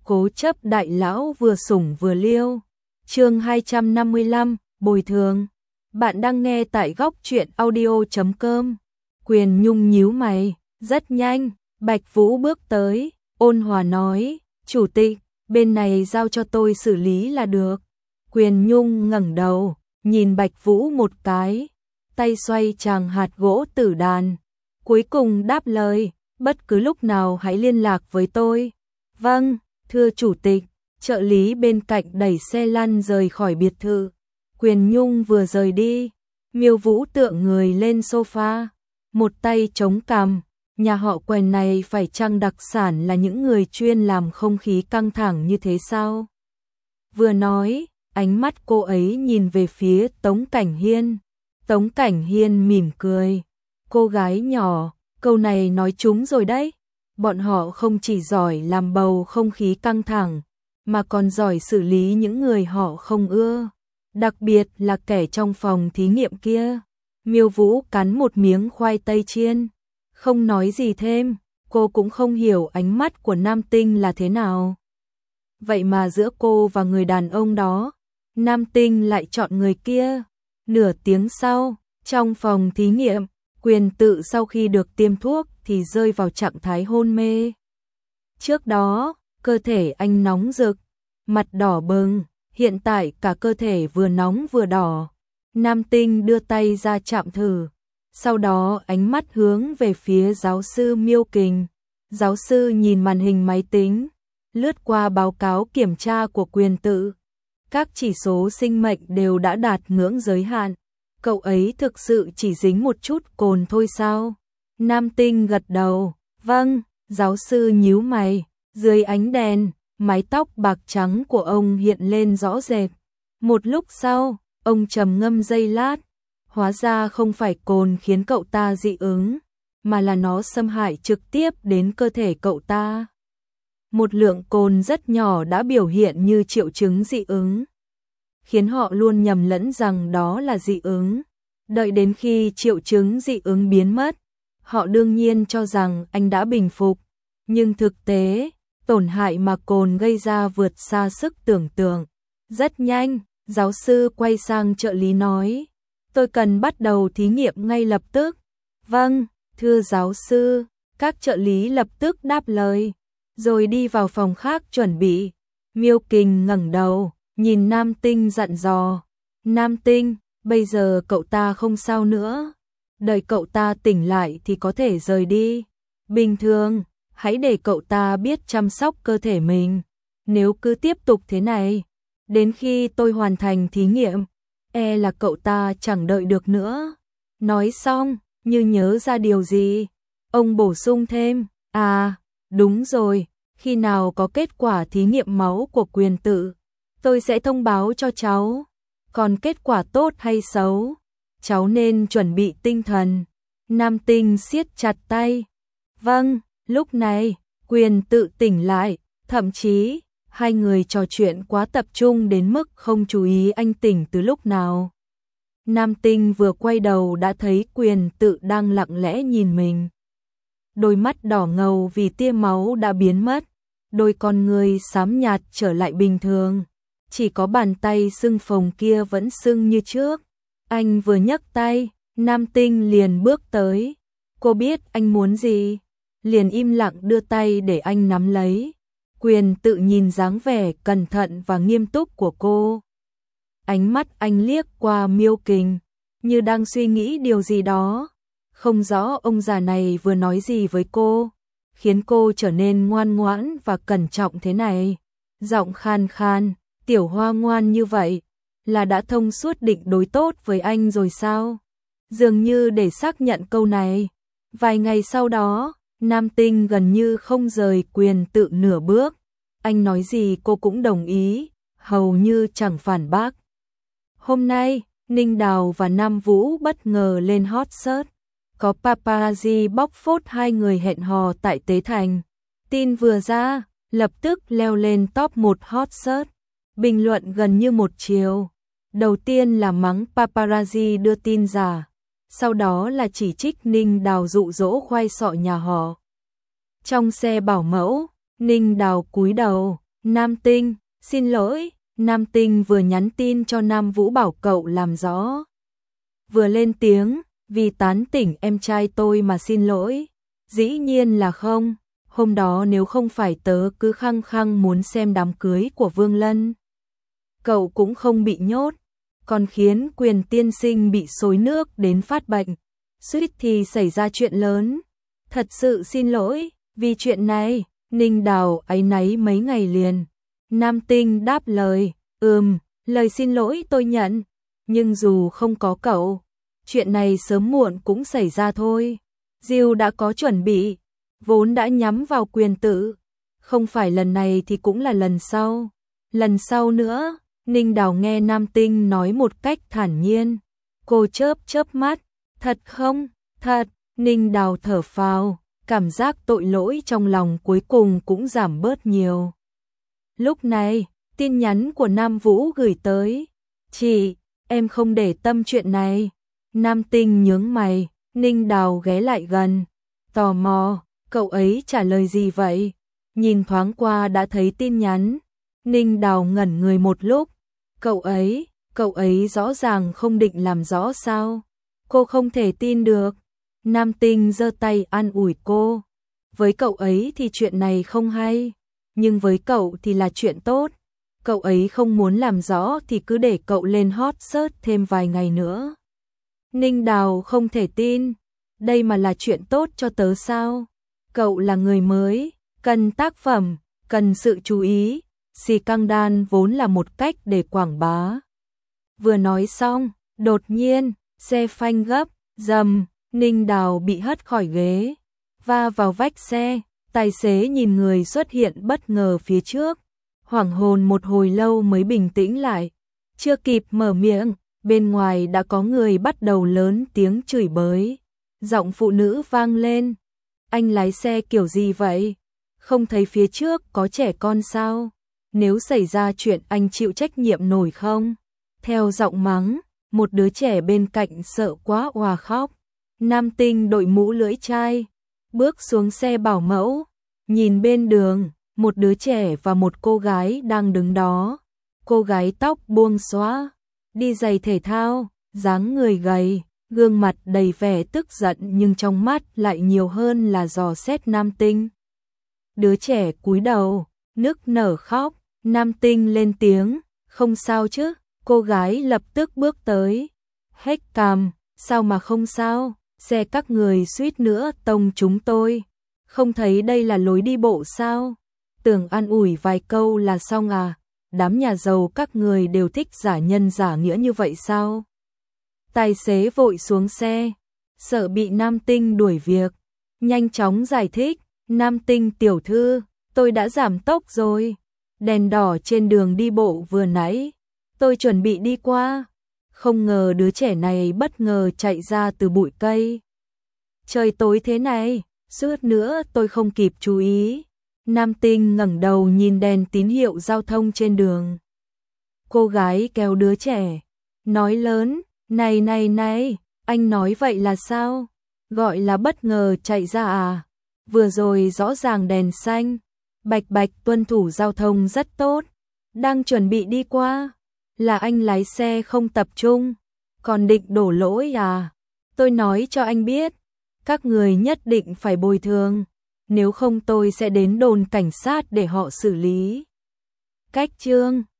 Cố chấp đại lão vừa sủng vừa liêu. Chương 255, bồi thường. Bạn đang nghe tại góc truyện audio.com. Quyền Nhung nhíu mày, rất nhanh, Bạch Vũ bước tới, ôn hòa nói, "Chủ tịch, bên này giao cho tôi xử lý là được." Quyền Nhung ngẩng đầu, nhìn Bạch Vũ một cái, tay xoay chàng hạt gỗ tử đàn, cuối cùng đáp lời, "Bất cứ lúc nào hãy liên lạc với tôi." "Vâng, thưa chủ tịch." Trợ lý bên cạnh đẩy xe lăn rời khỏi biệt thự. Quyền Nhung vừa rời đi, Miêu Vũ tựa người lên sofa, một tay chống cằm, nhà họ Quyền này phải chăng đặc sản là những người chuyên làm không khí căng thẳng như thế sao? Vừa nói, ánh mắt cô ấy nhìn về phía Tống Cảnh Hiên. Tống Cảnh Hiên mỉm cười, "Cô gái nhỏ, câu này nói trúng rồi đấy. Bọn họ không chỉ giỏi làm bầu không khí căng thẳng, mà còn giỏi xử lý những người họ không ưa, đặc biệt là kẻ trong phòng thí nghiệm kia." Miêu Vũ cắn một miếng khoai tây chiên, không nói gì thêm, cô cũng không hiểu ánh mắt của Nam Tinh là thế nào. Vậy mà giữa cô và người đàn ông đó, Nam Tinh lại chọn người kia. Nửa tiếng sau, trong phòng thí nghiệm, Quyền Tự sau khi được tiêm thuốc thì rơi vào trạng thái hôn mê. Trước đó, cơ thể anh nóng rực, mặt đỏ bừng, hiện tại cả cơ thể vừa nóng vừa đỏ. Nam Tinh đưa tay ra chạm thử, sau đó ánh mắt hướng về phía giáo sư Miêu Kình. Giáo sư nhìn màn hình máy tính, lướt qua báo cáo kiểm tra của Quyền Tự. Các chỉ số sinh mệnh đều đã đạt ngưỡng giới hạn. Cậu ấy thực sự chỉ dính một chút cồn thôi sao? Nam Tinh gật đầu, "Vâng." Giáo sư nhíu mày, dưới ánh đèn, mái tóc bạc trắng của ông hiện lên rõ rệt. Một lúc sau, ông trầm ngâm giây lát, hóa ra không phải cồn khiến cậu ta dị ứng, mà là nó xâm hại trực tiếp đến cơ thể cậu ta. Một lượng cồn rất nhỏ đã biểu hiện như triệu chứng dị ứng, khiến họ luôn nhầm lẫn rằng đó là dị ứng. Đợi đến khi triệu chứng dị ứng biến mất, họ đương nhiên cho rằng anh đã bình phục, nhưng thực tế, tổn hại mà cồn gây ra vượt xa sức tưởng tượng. Rất nhanh, giáo sư quay sang trợ lý nói, "Tôi cần bắt đầu thí nghiệm ngay lập tức." "Vâng, thưa giáo sư." Các trợ lý lập tức đáp lời, rồi đi vào phòng khác chuẩn bị. Miêu Kình ngẩng đầu, nhìn Nam Tinh dặn dò, "Nam Tinh, bây giờ cậu ta không sao nữa. Đợi cậu ta tỉnh lại thì có thể rời đi. Bình thường, hãy để cậu ta biết chăm sóc cơ thể mình. Nếu cứ tiếp tục thế này, đến khi tôi hoàn thành thí nghiệm, e là cậu ta chẳng đợi được nữa." Nói xong, như nhớ ra điều gì, ông bổ sung thêm, "À, đúng rồi, khi nào có kết quả thí nghiệm máu của Quyền Tự, tôi sẽ thông báo cho cháu. Còn kết quả tốt hay xấu, cháu nên chuẩn bị tinh thần." Nam Tinh siết chặt tay. "Vâng." Lúc này, Quyền Tự tỉnh lại, thậm chí, hai người trò chuyện quá tập trung đến mức không chú ý anh tỉnh từ lúc nào. Nam Tinh vừa quay đầu đã thấy Quyền Tự đang lặng lẽ nhìn mình. Đôi mắt đỏ ngầu vì tia máu đã biến mất, đôi con người xám nhạt trở lại bình thường. Chỉ có bàn tay sưng phồng kia vẫn sưng như trước. Anh vừa nhấc tay, Nam Tinh liền bước tới. Cô biết anh muốn gì, liền im lặng đưa tay để anh nắm lấy. Quyền Tự nhìn dáng vẻ cẩn thận và nghiêm túc của cô. Ánh mắt anh liếc qua Miêu Kình, như đang suy nghĩ điều gì đó. Không rõ ông già này vừa nói gì với cô, khiến cô trở nên ngoan ngoãn và cẩn trọng thế này. Giọng khan khan, "Tiểu Hoa ngoan như vậy, là đã thông suốt định đối tốt với anh rồi sao?" Dường như để xác nhận câu này. Vài ngày sau đó, Nam Tinh gần như không rời Quyền Tự nửa bước. Anh nói gì cô cũng đồng ý, hầu như chẳng phản bác. Hôm nay, Ninh Đào và Nam Vũ bất ngờ lên hot search. Có paparazzi bóc phốt hai người hẹn hò tại Tế Thành. Tin vừa ra, lập tức leo lên top 1 hot search. Bình luận gần như một chiều. Đầu tiên là mắng paparazzi đưa tin giả, sau đó là chỉ trích Ninh Đào dụ dỗ khoai sọ nhà họ. Trong xe bảo mẫu, Ninh Đào cúi đầu, Nam Tinh, xin lỗi. Nam Tinh vừa nhắn tin cho Nam Vũ bảo cậu làm rõ. Vừa lên tiếng, vì tán tỉnh em trai tôi mà xin lỗi. Dĩ nhiên là không, hôm đó nếu không phải tớ cứ khăng khăng muốn xem đám cưới của Vương Lân, cậu cũng không bị nhốt, còn khiến Quyền tiên sinh bị xối nước đến phát bệnh, suýt thì xảy ra chuyện lớn. Thật sự xin lỗi, vì chuyện này, Ninh Đào áy náy mấy ngày liền. Nam Tinh đáp lời, lời xin lỗi tôi nhận, nhưng dù không có cậu, chuyện này sớm muộn cũng xảy ra thôi. Diêu đã có chuẩn bị, vốn đã nhắm vào Quyền tự, không phải lần này thì cũng là lần sau nữa. Ninh Đào nghe Nam Tinh nói một cách thản nhiên, cô chớp chớp mắt, thật không? Thật. Ninh Đào thở phào, cảm giác tội lỗi trong lòng cuối cùng cũng giảm bớt nhiều. Lúc này, tin nhắn của Nam Vũ gửi tới, chị, em không để tâm chuyện này. Nam Tinh nhướng mày, Ninh Đào ghé lại gần, tò mò, cậu ấy trả lời gì vậy? Nhìn thoáng qua đã thấy tin nhắn. Ninh Đào ngẩn người một lúc, cậu ấy rõ ràng không định làm rõ sao? Cô không thể tin được. Nam Tinh giơ tay an ủi cô, với cậu ấy thì chuyện này không hay, nhưng với cậu thì là chuyện tốt. Cậu ấy không muốn làm rõ thì cứ để cậu lên hot search thêm vài ngày nữa. Ninh Đào không thể tin, đây mà là chuyện tốt cho tớ sao? Cậu là người mới, cần tác phẩm, cần sự chú ý. Xì căng đan vốn là một cách để quảng bá. Vừa nói xong, đột nhiên, xe phanh gấp, rầm, Ninh Đào bị hất khỏi ghế, va vào vách xe. Tài xế nhìn người xuất hiện bất ngờ phía trước, hoảng hồn một hồi lâu mới bình tĩnh lại. Chưa kịp mở miệng, bên ngoài đã có người bắt đầu lớn tiếng chửi bới. Giọng phụ nữ vang lên, anh lái xe kiểu gì vậy? Không thấy phía trước có trẻ con sao? Nếu xảy ra chuyện anh chịu trách nhiệm nổi không? Theo giọng mắng, một đứa trẻ bên cạnh sợ quá òa khóc. Nam Tinh đội mũ lưỡi chai, bước xuống xe bảo mẫu, nhìn bên đường, một đứa trẻ và một cô gái đang đứng đó. Cô gái tóc buông xõa, đi giày thể thao, dáng người gầy, gương mặt đầy vẻ tức giận nhưng trong mắt lại nhiều hơn là dò xét Nam Tinh. Đứa trẻ cúi đầu, nức nở khóc. Nam Tinh lên tiếng, không sao chứ? Cô gái lập tức bước tới, hét cằm, sao mà không sao? Xe các người suýt nữa tông chúng tôi, không thấy đây là lối đi bộ sao? Tưởng an ủi vài câu là xong à? Đám nhà giàu các người đều thích giả nhân giả nghĩa như vậy sao? Tài xế vội xuống xe, sợ bị Nam Tinh đuổi việc, nhanh chóng giải thích, Nam Tinh tiểu thư, tôi đã giảm tốc rồi. Đèn đỏ trên đường đi bộ vừa nãy, tôi chuẩn bị đi qua, không ngờ đứa trẻ này bất ngờ chạy ra từ bụi cây. Trời tối thế này, suýt nữa tôi không kịp chú ý. Nam Tinh ngẩng đầu nhìn đèn tín hiệu giao thông trên đường. Cô gái kéo đứa trẻ, nói lớn, này, anh nói vậy là sao? Gọi là bất ngờ chạy ra à? Vừa rồi rõ ràng đèn xanh, bạch bạch tuân thủ giao thông rất tốt, đang chuẩn bị đi qua, là anh lái xe không tập trung, còn định đổ lỗi à? Tôi nói cho anh biết, các người nhất định phải bồi thường, nếu không tôi sẽ đến đồn cảnh sát để họ xử lý. Cách chương